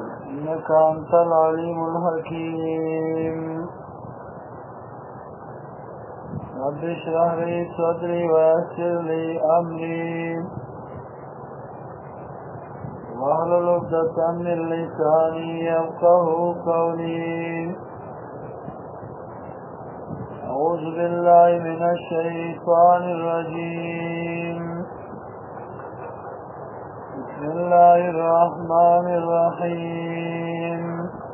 إنك أنت العليم الحكيم رب اشرح لي صدري ويسر لي أمري واحلل عقدة من لساني يفقهوا قولي أعوذ بالله من الشيطان الرجيم بسم الله الرحمن الرحيم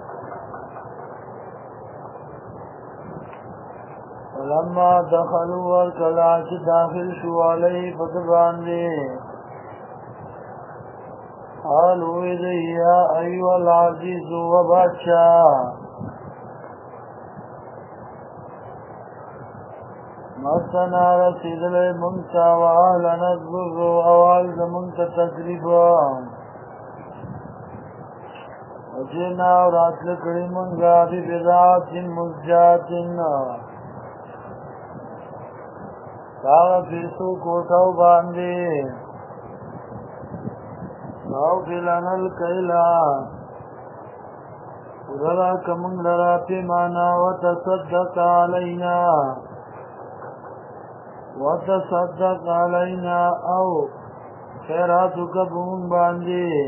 فلما دخلوا والكلاش داخل شو عليه فتبان لي قالوا إذي يا أيها العزيز وبادشاه مسنا رسید لئے منتا وآلنا الضر اوالد منتا تقریبا وجینا ورات لکڑی منگا بی بضاعت مزجات کاغا پیسو کوٹاو باندے ساو فلنا الکیلا ورلا کمنگ لرا پیمانا وتصدق علینا وتصدق علينا او خيراتك بون باندي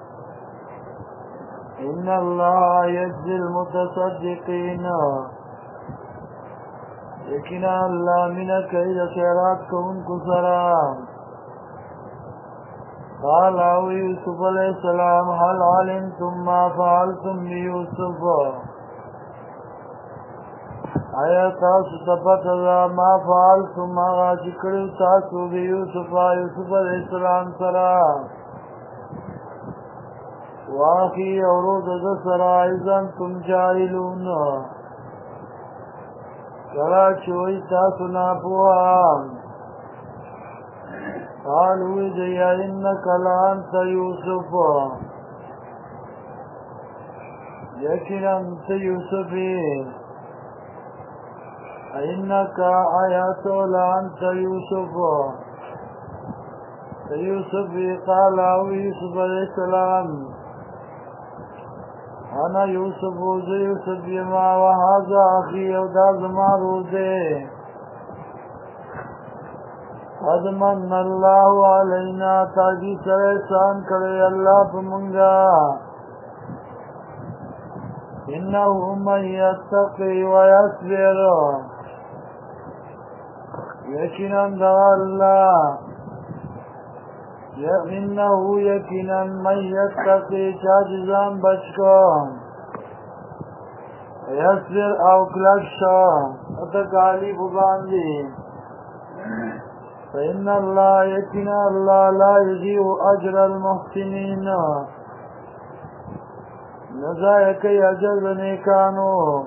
ان الله يجزي المتصدقين يكنا الله من كيد خيرات كون كسرا قال يوسف عليه السلام هل علمتم ما فعلتم بيوسف آیا تاسو تپتا ما فعلتم آغا چکڑو تاسو بی یوسف علیہ السلام سرا واقعی اورود دسرا ایزن تم جاہلون کلا چوئی تاسو ناپوان قالوی دیا انکا لانت یوسف یقینا انت یوسفی إنك آيات لأنت يوسف قال يوسف عليه السلام أنا يوسف ما وهذا أخي وداز ما روزي قد من الله علينا تاجي سرسان کرے اللہ پمنگا إنه من يتقي ويصبر يكنا الله إنه يكنا من يتقي جاجزان بچكم يصبر او كلكشا وتقاليب باندي فإن الله يكنا الله لا يضيع أجر المحسنين نزايك أجر نيكانو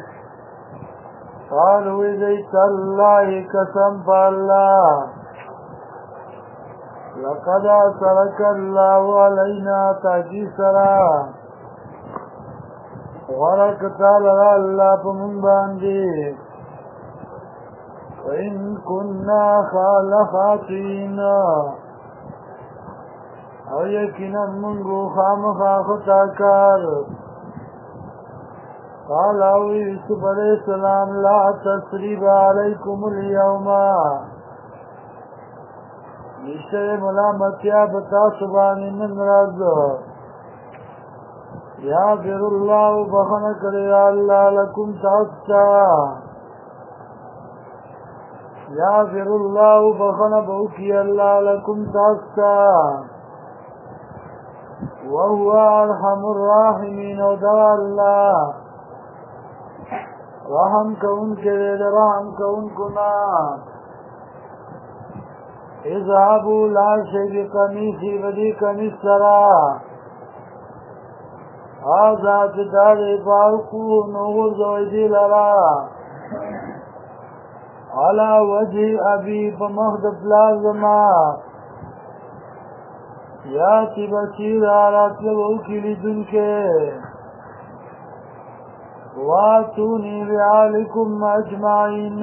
قالوا إذيت الله قسم بالله لقد أسرك الله علينا تاجيسرا وركتا لرا الله فمن باندي وإن كنا خالخاتين او یقینا منگو خامخا خطاکار قال او یوسف علیہ السلام لا تسریب علیکم اليوم نشتر ملامتیا بتا سبانی من رض یافر اللہ بخن کرے اللہ لکم تاستا یافر اللہ بخن بوکی اللہ لکم تاستا وهو أرحم الراحمين ودعا الله رحم كون كذل رحم كون كنا اذهبوا لا شيء قميصي بدي قميص سرا هذا تداري فارقو نغر زوجي لرا على وجه أبي فمهد بلازما یاتی بشیر آرات لگو کلی دن کے واتونی بعالکم اجمعین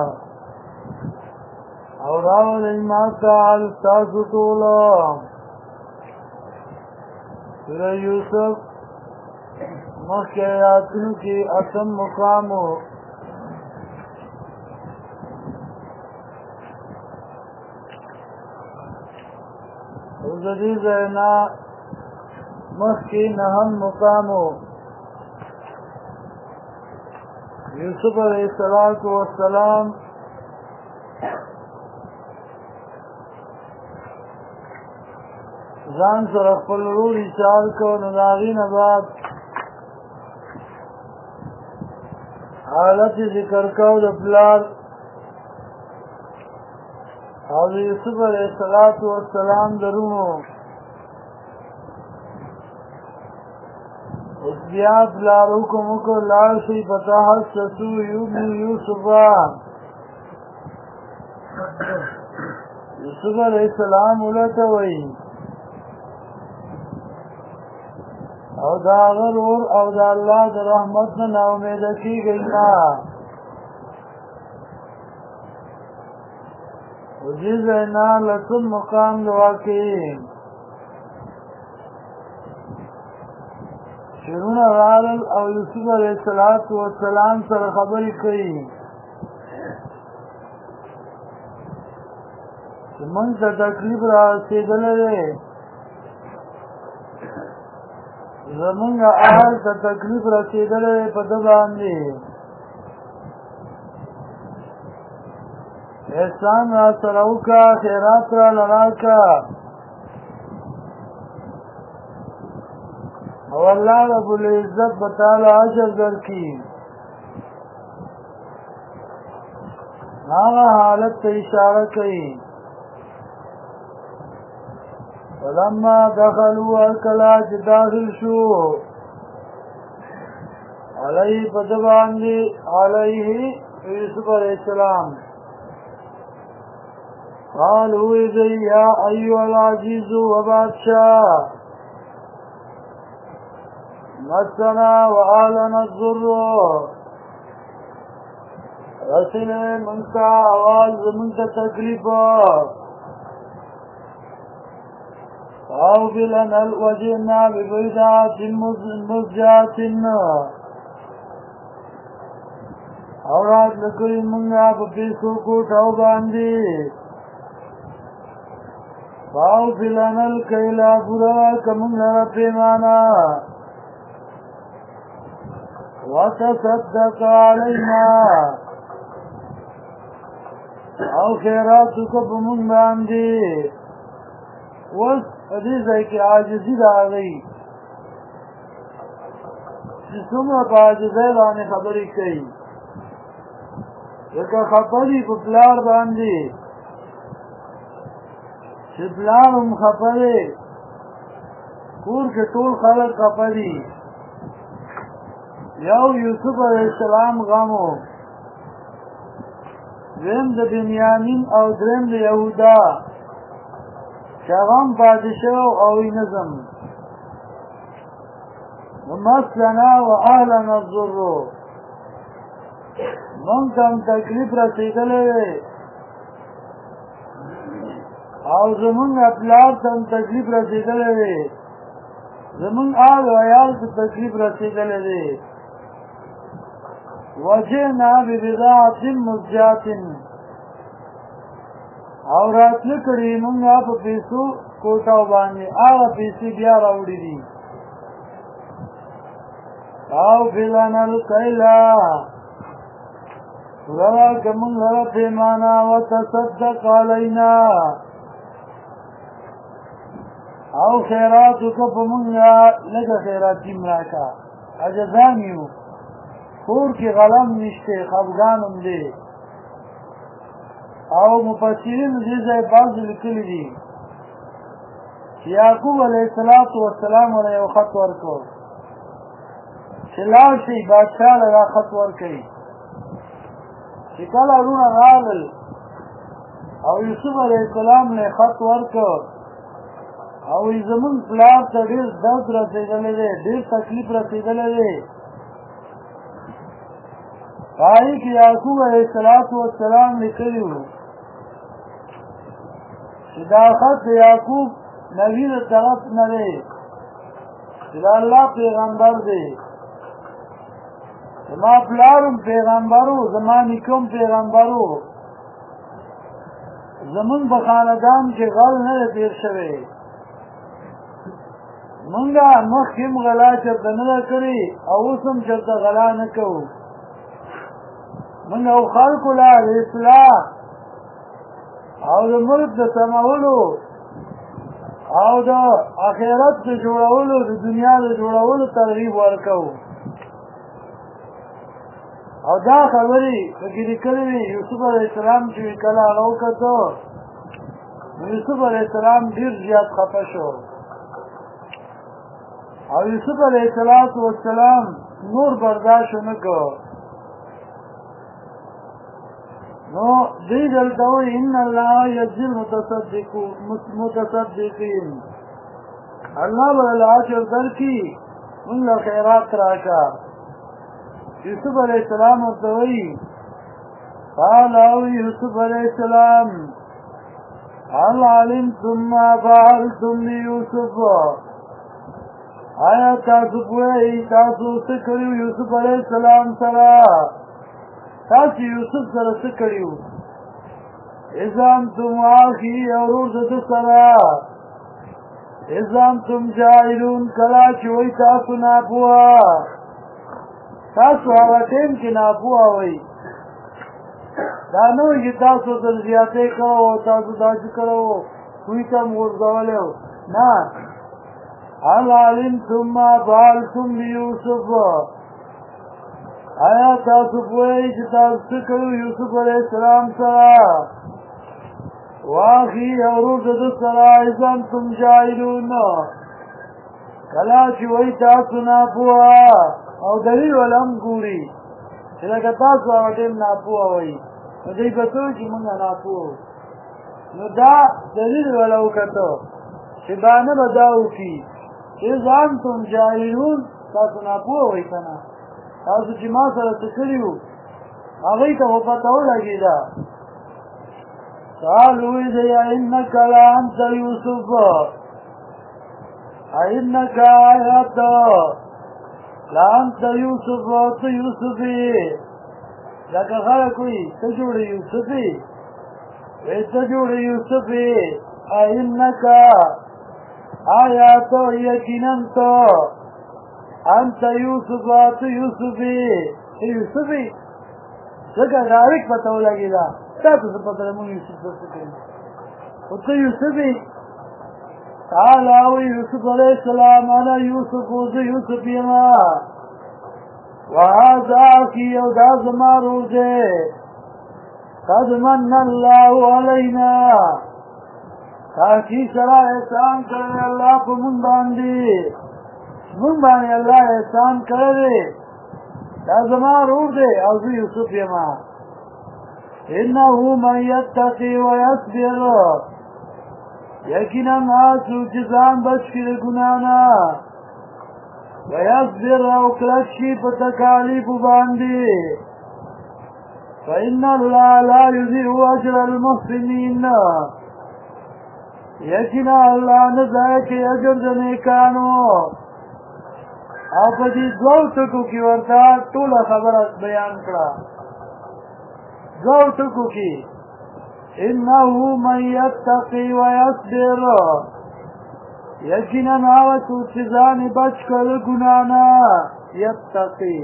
اور راول ایماتا علتاسو طولا سورہ یوسف مخی آیاتونو کی اتم مقامو وزدی زینا مخی نهم مقامو یوسف علیہ السلام ځان سره خپل رول ایثار کو نو د هغې نه بعد حالت ذکر کو د پلار او د یوسف علیه السلام درونو اوس بیا پلار حکم وکړ لاړ شئ فتحسسوا یوسفا یوسف علیه السلام ولټوئ او دا غرور او دا الله د رحمت نه نا امیده کیږئ نه دې ځای نه لسم مقام د واقعي شرونه راغلل او یوسف علیه السلام سره خبرې کوي چې موږ ته تکلیف را رسېدلی دی زمونږ اهل ته تکلیف رسېدلی دی په ده باندې احسان را سره وکړه خیرات راله راکړه او الله رب العزت به تعالی اجر درکړي هغه حالت ته اشاره کوي فلما دخلوا الکلا چې داخل شو علیه په ده باندې علیه یوسف علیه السلام قالوا اذا یا ایها العزیز وبادشاہ مسنا وآلنا الضر رسل منتا آواز منتا تکلیف فاغفلنا وجئنا ببيضات مزجات اورات لکلی منگا پپیسو کوٹاو باندی فاغفلنا الکیلا برا کمنگا پیمانا وتصدق علینا او خیراتو کپ من باندی وس دې ځای کې عاجزي راغی چې څومره په عاجزۍ باندې خبرې کوي لکه خفه دي په پلار باندې چې پلار هم خفه دی کور کې ټول خلک خفه دي یو یوسف علیه السلام غم و دویم د بنیامین او دریم د یهودا شغم پادشاه او نظم ومسلنا و اهلنا الضر من کم تکلیف رسیدلی او زمون اپلار تم تکلیف رسیدلی زمون آل و عیال تا تکلیف رسیدلی وجئنا ببضاعة مزجات او راتله کړي مونږه په پیسو کوټاو باندې هغه پیسې بیا راوړي دي او فلان الکیلا ورا کومه پیمانا وتصدق علینا او خیرات کو په مونږه لږه خیرات راکا اجزامیو کور کې غلم نشته خفګانم دی او مفسرین دې ځای بعض لیکلي دي چې یعقوب علیه السلام له یو خط ورکړ چې لاړ شي بادشاه له خط ورکړي چې کله وروڼه راغلل او یوسف علیه السلام له خط ورکړ او زمون پلار ته ډېر درد رسېدلی دی ډېر تکلیف رسېدلی دی هغې کې یعقوب علیه السلام لیکلي وو چې دا خط د یعقوب نبي د طرف نه دی چې دا الله پیغمبر دی زما پلارم پیغمبرو زما نیکم پیغمبرو زمون په خاندان کې غل نه تیر شوی مونږه مخکې غلا چرته نه کړی او اوس هم چرته غلا نه کوو مونږ او خلکو لا اصلاح او د ملک د سمولو او د آخرت د جوړولو د دنیا د جوړولو ترغیب ورکوو او دا خبرې پکې لیکلې وي یوسف علیه السلام چې کله هغه وکتو یوسف علیه السلام ډېر زیات خفه شو او یوسف علیه السلام نور برداشت ونه کړ نو دې دلته وایي ان الله یجزي المتصدقین الله به له اجر درکړي موږ له خیرات راکړه یوسف علیہ السلام ورته وایي قال او یوسف علیہ السلام هل علمتم ما فعلتم لیوسف آیا تاسو پوهیږئ تاسو څه کړي یوسف علیہ السلام سره تاسو یوسف سره څه کړي اذا انتم واخي ورور د سره اذا انتم جاهلون کله چې وایي تاسو ناپوه تاسو هغه ټیم کې ناپوه وئ دا نه وایي چې تاسو تر زیاتې کړو تاسو داسې کړو دوی ته مو غورځولی نه هل علمتم ما فعلتم بیوسف آیا تاسو پوهیږئ چې تاسو څه کړو یوسف علیه السلام سره واخي او ورور د ده سره اذا انتم جاهلون کله چې وایي تاسو ناپوه او دلیل ولا هم ګوري چې لکه تاسو هغه ټیم ناپوه وایي نو دوی به څه وایي چې مونږ ناپوه نو دا دلیل ولا وکتو چې بانه به دا وکړي چې اذا انتم جاهلون تاسو ناپوه وایي که نه تاسو چې ما سره څه کړي وو هغوی ته خو پته ولګېده قالوا إذا إنك لأنت يوسف إنك آيات لأنت يوسف يوسفي لك خلقوي تجور يوسفي تجور يوسفي إنك آيات يكننت أنت يوسف يوسفي يوسفي لك دارك فتولا كذا تاسو څه پته مونږ یوسف څه کوي او ته یوسفي قال او یوسف علیه السلام انا یوسف زه یوسف یم وهذا اخي او دا زما ورور دی قد من الله علینا تاکي سره احسان کړی الله په مونږ باندې الله احسان کړی دا زما ورور دی او زه یوسف یم إنه من يتقي ويصبر يكنا ما سوچزان بچکر گنانا ويصبر او کلشی پتکالیب باندی فإن الله لا يضيع أجر المحسنين يكنا الله نزاك أجر دنیکانو آپ دی دو تکو کی ورطا طول خبرت بیان کرا دو ټکو کې انه من یتقی ویصبر یقینا هغه څوک چې ځان بچ کړي ګناه نه یتقی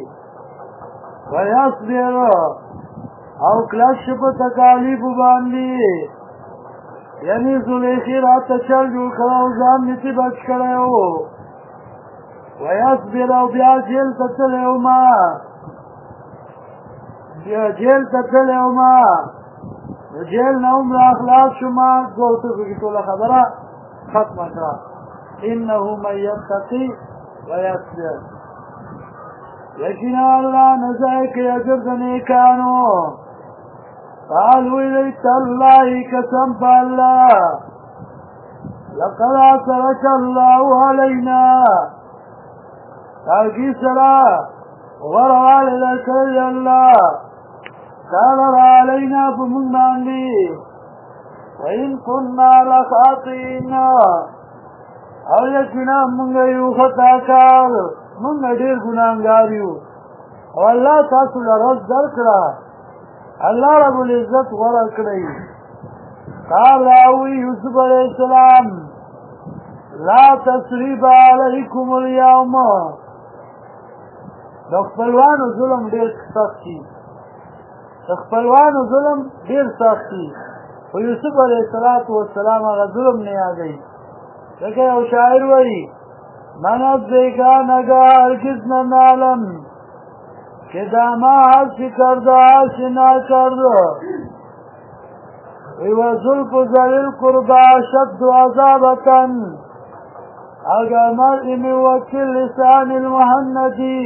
ویصبر او کلک په تکالیف باندې یعنی زلیخی راته چل جوړ کړه او ځان نسی بچ کړی و ویصبر او بیا جیل ته تللی وما جیل ته تللی وما د جیل نه هم راخلاص شوما دوه ټکو کې ټوله خبره ختمه کړه انه من یتقي ویصبر یقینا الله نه ضایع کوي اجر د نیکانو قالوا إليك الله قسم بالله لقد أثرك الله علينا تاكي سرا وروال لك الله كان علينا بمن وإن كنا لخاطئين او یقینا مونږ یو خطاکار مونږ ډېر ګناهګار یو او الله تاسو له رز درکړه الله رب العزت غوره کړی قال یوسف علیہ السلام لا تسریب علیکم اليوم د خپلوانو ظلم ډېر سخت دي د خپلوانو ظلم ډېر سخت دي خو یوسف علیه السلام هغه ظلم نه یادوي ځکه یو شاعر وایي من از بیگانگی هرگز ننالم که دما هرچی کرده هرچی نکرده و زلف و ذلیل کرده شد و عذابتن اگر مرئی موکل لسان المهندی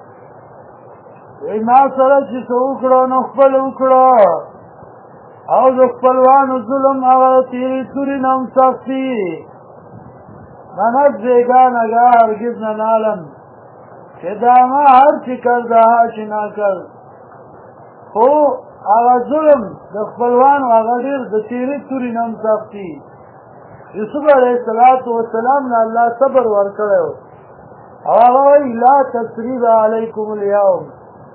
ما سره چې څه وکړه نو خپل وکړه او د خپلوانو ظلم هغه تیرې تورې نه هم سخت دي من از بیگانگی هرگز ننالم که دما هر چی کرده هر چی نکرد خو هغه ظلم د خپلوانو هغه ډېر د تیرې تورې نه هم سخت دي یوسف علیه السلام نه الله صبر ورکړی او هغه وایي لا تسریب علیکم الیوم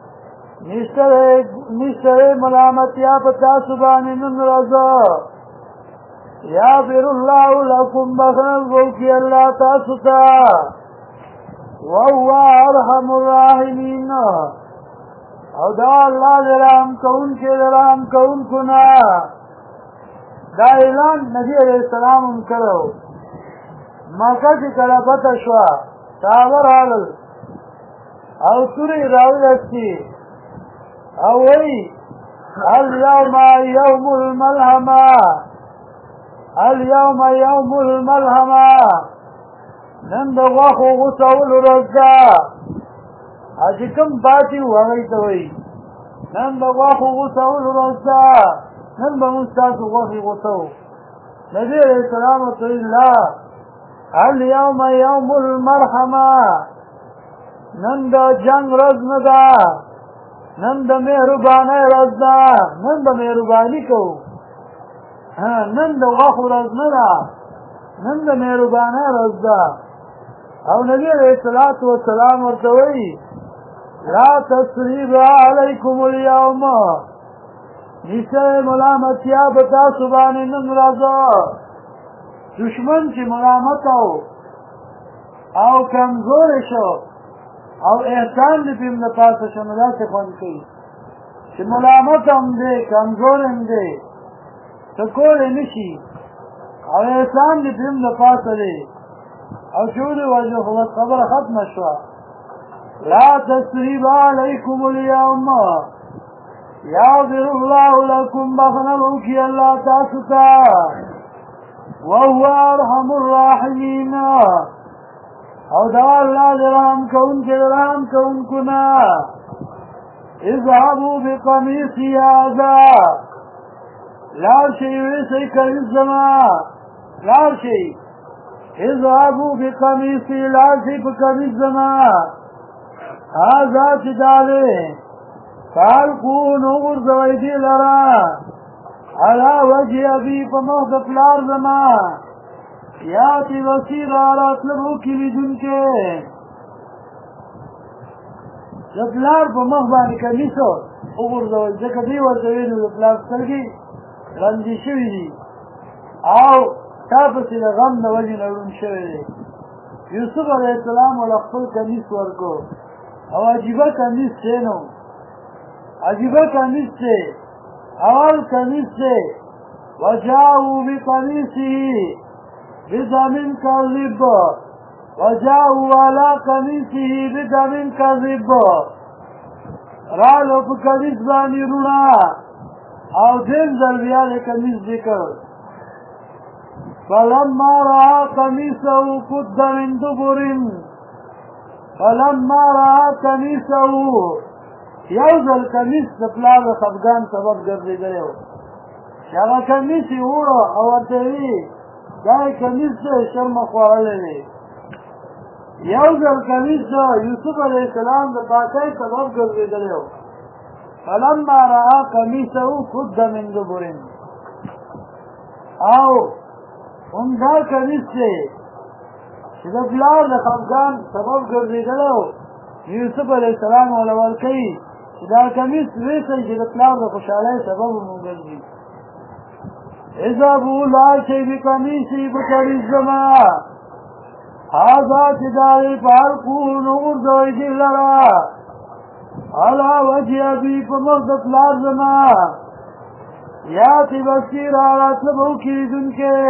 نشته ملامتیا په تاسو باندې نن راځه یغفر الله لکم بخښنه وکړي الله تاسو ته وهو ارحم الراحمین او دا الله د رحم کوونکی د رحم کوونکو نه دا اعلان نبی علیہ السلام هم کړو مکه چې کله پته شوه صحابه راغلل او تورې راویستې او وایي اليوم یوم الملحمه اليوم یوم الملحمه نن د غوښو غوڅولو ورځ ده چې کوم پاتې وو هغې ته وایي نن د غوښو غوڅولو ورځ ده نن به موږ ستاسو غوښې غوڅوو نبي علیه السلام ورته وایي لا اليوم یوم المرحمه نن د جنګ ورځ نه ده نن د مهربانۍ ورځ ده نن به مهرباني کوو نن د غوښو ورځ نه ده نن د مهربانۍ ورځ ده او نبي علیه السلام ورته وایي لا تسریب علیکم الیوم نشته ملامتیا به تاسو باندې نن راځه دشمن چې ملامت او کمزوری شو او احسان دې پرې نه پاسه شو نو داسې خوند کوي چې ملامت هم دی کمزور هم دی څه کولی نه شي او احسان دې پرې نه پاسه دی او چې ووایي خو بس خبره ختمه شوه لا تسریب علیکم الیوم یغفر الله لکم بخښنه به وکړي الله تاسو ته وهو ارحم الراحمین او دا الله د رحم کوونکی د رحم کوونکو نه اذهبوا بقمیصی هذا لاړ شئ یوسئ کمیس زما لاړ شئ اذهبوا بقمیصی لاړ شئ په کمیس زما هذا چې دا دی فالقوه نو غورځوئ دې لره علی وجه ابي په مخ د پلار زما یاتي بصیرا راتله به وکړي لیدونکی د پلار په مخ باندې کمیس وغورځوئ ځکه دوی ورته ویلي د پلار سترګې ړندې شوي دي او تا پسې د غم د وجې نه ړوند شوی دی یوسف علیه السلام ورله خپل کمیس ورکړو او عجیبه کمیس دی نو عجیبه کمیس دی اول کمیس دی وجاءوا بقمیصه بدم کذب وجاءوا على قمیصه بدم کذب رالو په کمیس باندې روڼه او دین ځل بیا د کمیس ذکر فلما رأى قمیصه قد من دبر فلما رأى قمیصه یو ځل کمیس د پلار د خفګان سبب ګرځېدلی و چې هغه کمیس یې وړه او ورته وي دا یې کمیس دی شرمه خوړلی دی یو ځل کمیس د یوسف علیه السلام د پاکۍ سبب ګرځېدلی و فلما رأى قمیصه قد من دبر او عمده کمیس دی چې د پلار د خفګان سبب ګرځېدلی و یوسف علیه السلام وله ورکوي چې دا کمیس ویسئ چې د پلار د خوشحالۍ سبب مو ګرځي اذهبوا لاړ شئ بقمیصي په کمیس زما هذا چې د هغې په حلقو نو غورځوئ دې لره علی وجه ابي په مخ د پلار زما یاتي بصیرا راتله به وکړي لیدونکی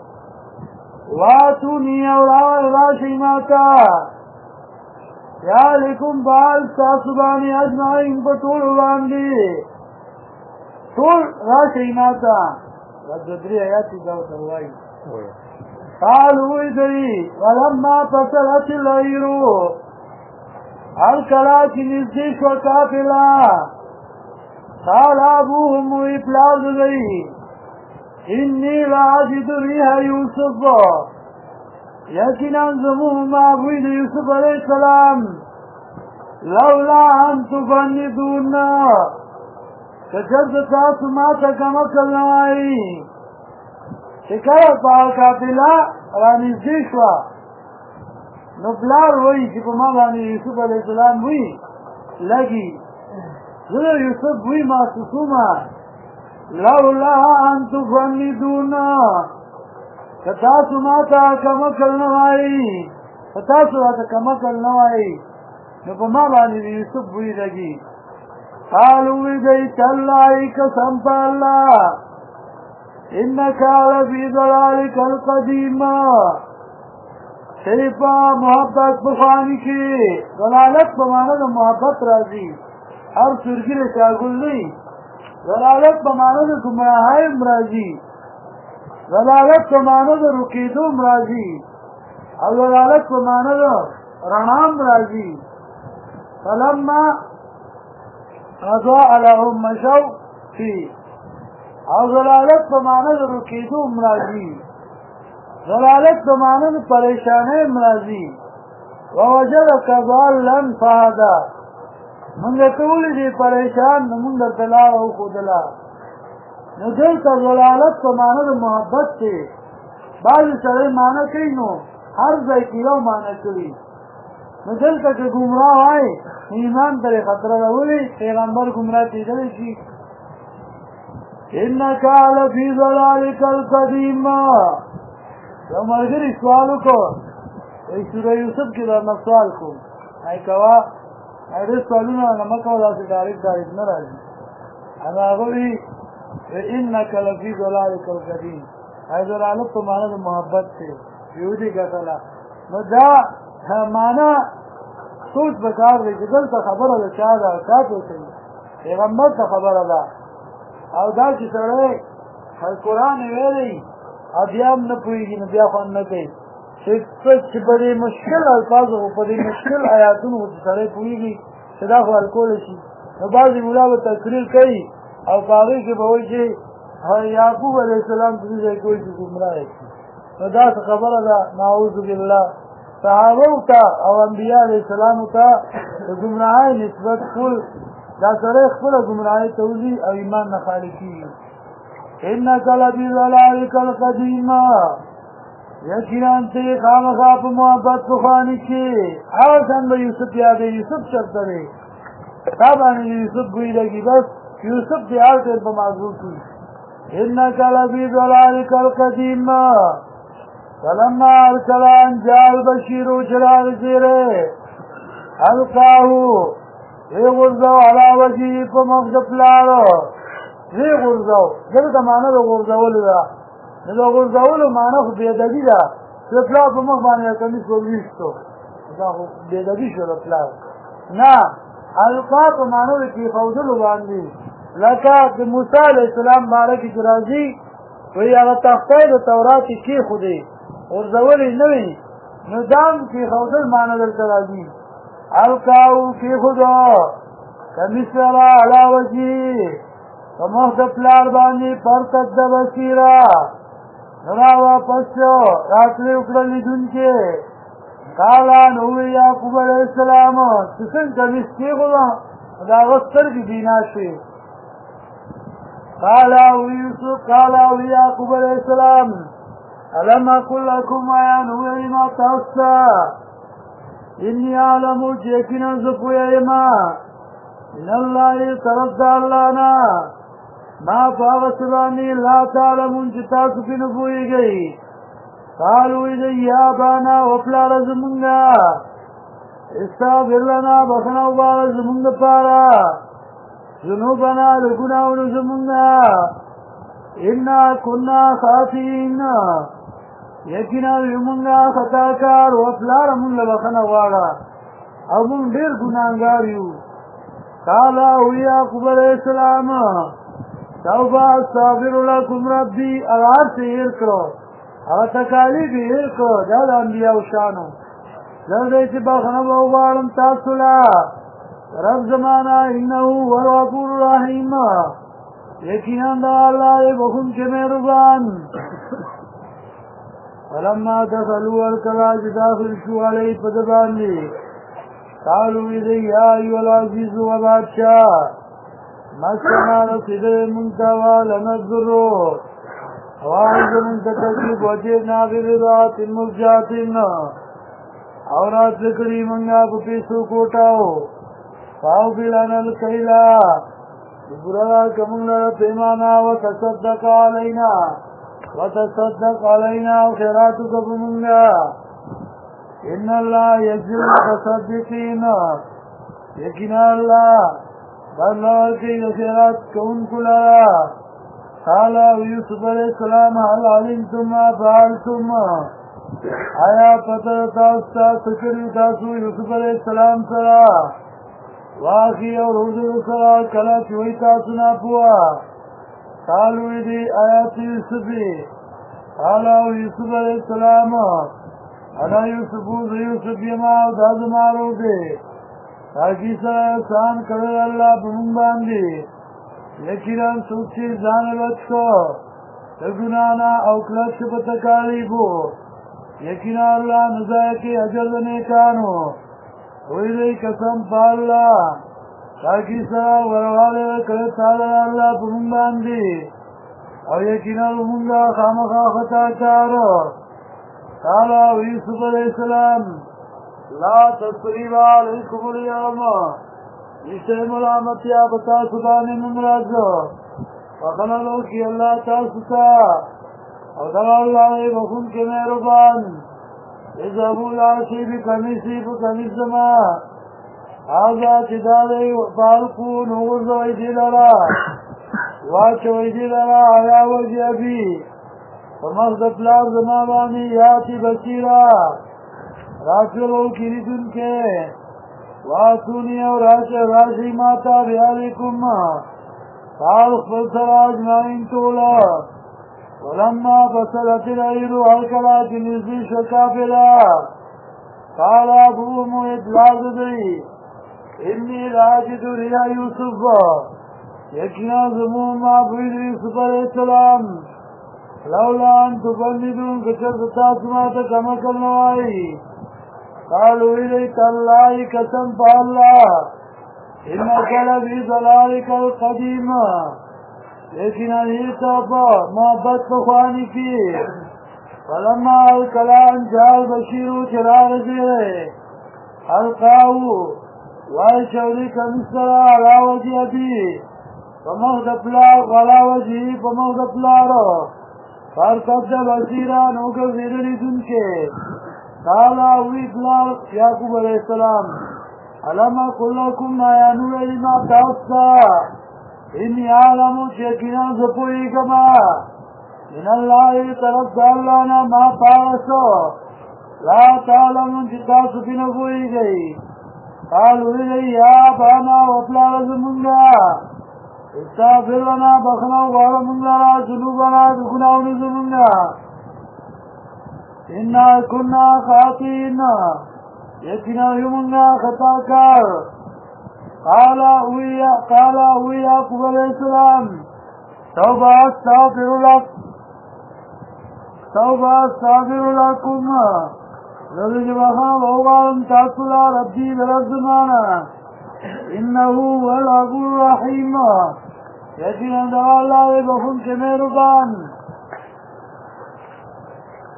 واتوني او راشئ ما ته یعلیکم بال ستاسو باندې اجمعین په ټولو باندې ټول راشئ ما ته دا دوه درې ایات دا ورته ووایي قالوا وی دوی ولما فصلت العیر هر کله چې نږدې شوه قافله قال ابوهم وی پلار د دوی انی لاجد ریح یوسف یقینا زموږ بوی د یوسف علیه السلام لولا ان تفندون که چېرته تاسو ما ته کم عقل نه وایي چې کله په قافله رانږدې شوه نو پلار وایي چې په ما باندې یوسف علیه السلام وی لګي زه د یوسف وی محسوسومه لولا ان تفندون که تاسو ما ته کم عقل نه وایي که تاسو راته کم عقل نه وایي نو په ما باندې د یوسف بوی لګي قالوا وی دی تالله قسم په الله انک لفی ضلالک القدیم شریف محبت پخوانی کې ضلالت په معنی د محبت راځي هر سرګي چاګل نه ضلالت په معنی د گمراهۍ راځي ضلالت په معنی د رکیدو راځي او ضلالت په معنی د رڼا راځي فلما اضاء لهم مشوا فيه او ضلالت په معنی د رکیدو راځي ضلالت په معنی د پریشانۍ راځي ووجدك ضالا فهدى موږ ته ولې پریشان نو موږ درته لاره وښودله نو دلته ضلالت په معنی د محبت دی بعضې سړی معنی کوي نو هر ځای کې یو معنی کوي نو دلته که ګمراه وای ایمان ترې خطره ده ولې پیغمبر ګمراه کېدلی شي انک لفی ضلالک القدیم یو ملګري سوال وکړو وایي سوره یوسف کې درنه سوال کوم ای کوه ډېر سوالونه نه مه کوه داسې ډایرکټ نه راځي هغه هغه وایي انک لفی ضلالک القدیم ای ضلالت په معنی د محبت دی یهودي ګټله نو دا معنی سوچ بکار دی چې دلته خبره د چا ده چا ته کوي پیغمبر ته خبره ده او دا چې سړی قرآن ویلی او بیا هم نه پوهېږي نو بیا خوند نه کوي چې په دې مشکل الفاظو په دې مشکل آیاتونو چې سړی پوهېږي چې دا خو حل کولی شي نو بعضې ملا به تقریر کوي او په هغې کې به وایي چې یعقوب علیه السلام په دې ځای کې وایي چې ګمراه شي نو داسې خبره ده نعوذ بالله صحابو ته او انبیاء علیه السلامو ته د ګمراهۍ نسبت کول دا سړی خپله ګمراهۍ ته وځي او ایمان نه خالي کېږي انک لفی ضلالک القدیم یقینا ته خامخا په محبت پخواني کې هغه څنګه یوسف یادې یوسف چرته دی تا باندې یوسف بوی لګي بس یوسف دی هر ټیم په معذور کړي انک لفی ضلالک القدیم فلما ارسل ان جاء البشیر جلال زیره القاه ای غرزو علا وجهی په مخ د پلارو ای غرزو دلته معنی د غرزولو ده د غرزولو معنی خو بېادبي ده چې د پلار په مخ باندې کمیس وویستو دا خو بېادبي شو د پلار نه القا په معنی د کېښودلو باندې لکه د موسی علیه السلام باره کې چې راځي وایي هغه تختۍ د تورات یې کېښودې غرزول یې نه وي نو دا هم کېښودل معنی دلته راځي القاو کېښودو کمیس سره علا وجهي په مخ د پلار باندې پرتد بصیره نو را واپس شو راتلې وکړه لیدونکي قالا نو وی یعقوب علیه السلام چې څنګه کمیس کېښودو د هغه سترګې بینا شوې قالا وی یوسف قالا وی یعقوب علیه السلام ألم أقل لكم آيان ویلی ما تاستا انی عالمو چیکنا زفوی ایما من اللہ طرف دا اللہ نا ما پاغسبانی لا تعلمون چتا سفی نبوئی گئی قالوا إذا يا بانا وفلا رزمنا استغفر لنا بخنا وبارا زمنا پارا ذنوبنا لگنا ونزمنا إنا كنا خاطئين یقینا یمنگا خطاکار وفلا رمون لبخنا وارا او من دیر گناہگاریو قالا یعقوب علیہ السلام توبہ استغفر لکم ربی اغار سے ایر کرو اغا تکالیب ایر کرو داد انبیاء و شانو زردیت بخنا وغارم تاسولا رب زمانا انہو والغفور الرحیم یقینا دا اللہ بخون کے مہربان فلما دخلوا الكراج داخل شو عليه فدبان لي قالوا إذا يا أيها العزيز وبادشاه مسنا رسد منتوى لنذره وعز من تكذب وجئنا برضاعة مرجعة أورات لكري منها بپیسو کوٹاو فاو بلنا الكيلا برا كمنا پیمانا وتصدق علينا وتصدق علينا وخيراتك بمنا إن الله يجزي المتصدقين يقينا الله بلغك خيرات كون كلها قال يوسف عليه السلام هل علمتم ما فعلتم آیا پتر تاستا سکری تاسو یوسف علیہ السلام سرا واقعی اور حضور سرا کلا چوئی تاسو نا پوا قالوا إذي آيات يوسفي قالوا يوسف عليه السلام أنا يوسف يما داد مارو دي تاكي سر احسان کرد اللہ بمون باندی یکیران سوچی زان بچکو تگنانا اوکلت پتکالیبو یکینا اللہ نزایکی اجر نیکانو ویلی قسم پا اللہ تاکی سرا ورغالے کرد تالا اللہ پمون باندی او یکینا لمونگا خامخا خطا کارو قالا یوسف علیہ السلام لا تسریب علیکم اليوم نشتے ملامتیا بتا سبانی ممرازو وقنالو کی اللہ تاستا او در اللہ بخون کے مہربان اذهبوا العشی بکمیسی بکمیس زما آزا چدارے پالکو نغز ویدی لرا واچ ویدی لرا آیا وجی ابی فمخد اپلار زمانانی یاتی بسیرا راشلو کریدن کے واتونی اور راشی ماتا بیالیکم تالخ فلسراج مائن تولا ولما فصلت العير هلكلات نزدي شكافلا قال ابوهم ادلاز دي اني راجد ريا يوسف يكنا زمون ما بيد يوسف عليه السلام لولا ان تفندون كشر تاسمات كما كالنوائی قالوا إليك الله قسم فالله إنك لفي ضلالك القديم لیکن انہیتا پا محبت بخوانی کی فلما الکلان جال بشیرو چرار زیرے حلقاو وائی شوری کمسرا علا وجی ابی فمغد پلار غلا وجی فمغد پلارو فارتبد بصیرا نوکر زیرنی دن کے قالا وی پلار یعقوب علیہ السلام علما کلکم نایانو ایما تاستا إني أعلم شكنا زفوي كما من الله طرف دالانا ما پارسو لا تعلم جتاس في نبوي گئی قالوا إلي يا بانا وطلا رزمونگا استغفر لنا بخنا وغارمونگا ذنوبنا دخنا ونزمونگا إنا كنا خاطئين يكنا يمونگا خطاكار قال يعقوب عليه السلام توبة استغفر لكم لذلك بخنا وغارم تاسولا ربي برزمانا إنه هو الغفور الرحيم يكن عند الله بخون كميربان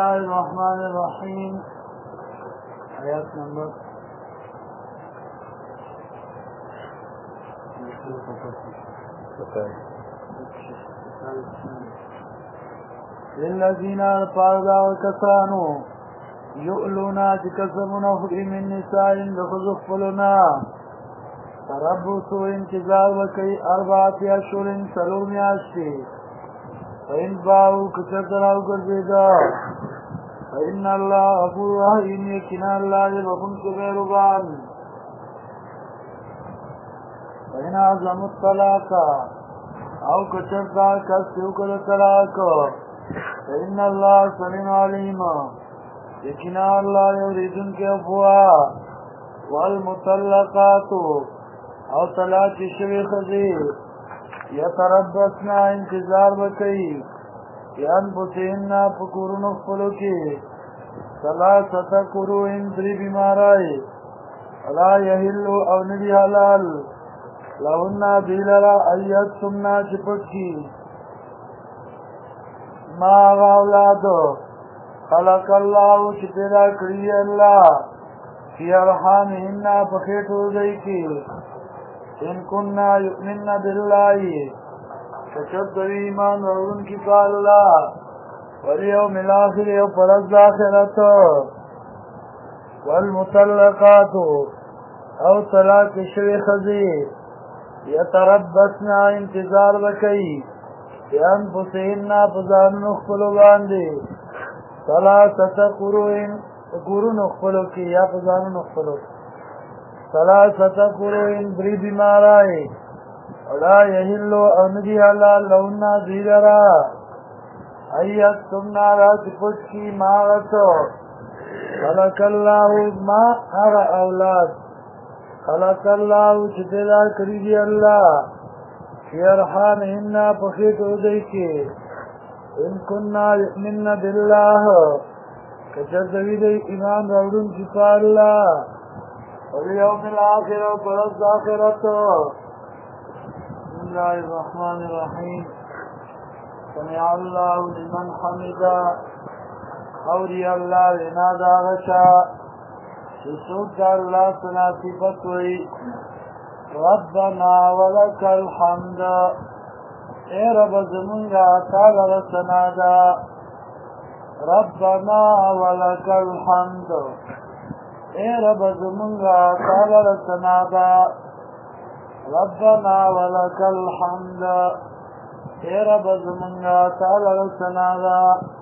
الله الرحمن الرحيم. آيات نمبر للذين الفاردا وكسانو يؤلونا جكسمنا خذي من نساء بخذ خفلنا تربصوا انتظار وكي 4 أشهر سلور میاشتي فإن باو كتردراو قرزيدا فإن الله غفور رحيم يكنا الله لبكم كبيربان فإن عظم الطلاق او كتردا كسيوك الطلاق فإن الله سميع عليم يكنا الله يريدن كفوا والمطلقات او طلاق شوی خزی یتربصنا انتظار بکی بانفسهن پکورن خپلو کی 3 قروء 3 بیمارائی ولا یحل او ندی حلال لهن دیلرا ایتمنا چپکی ما اولادو خلق الله چې پیدا کړی الله فی ارحامهن پخیټو دی کی ان کننا یؤمنن بالله فشد ایمان ورن کی قال الله والیوم الاخر و فرض آخرت والمطلقات او طلاق شوی خزی یتربصنا انتظار بکی بانفسهن پزان خپلو باندې 3 قروء خپلو کی یا پزان خپلو 3 قروء 3 بیمارائی ولا یحل او ندی حلال لهن ذیلرا ایتمنا را چپٹ کی ماغتو خلق اللہ ما اغا اولاد خلق اللہ چپیدا کری دی اللہ فی ارحامهن پخیت ادئی کے ان کننا یؤمنن باللہ کچردوی دی ایمان روڑن چپا اللہ والیوم الاخر و پرست آخرت. بسم الله الرحمن الرحيم. سمع الله لمن حمدا اوری اللہ لنا داغشا سسوک دا اللہ سنا صفت وی ربنا ولک الحمد اے رب زمونگا تاغر سنا دا ربنا ولک الحمد اے رب زمونگا تاغر سنا دا ربنا ولک الحمد اے رب زمونگا تاغر سنا دا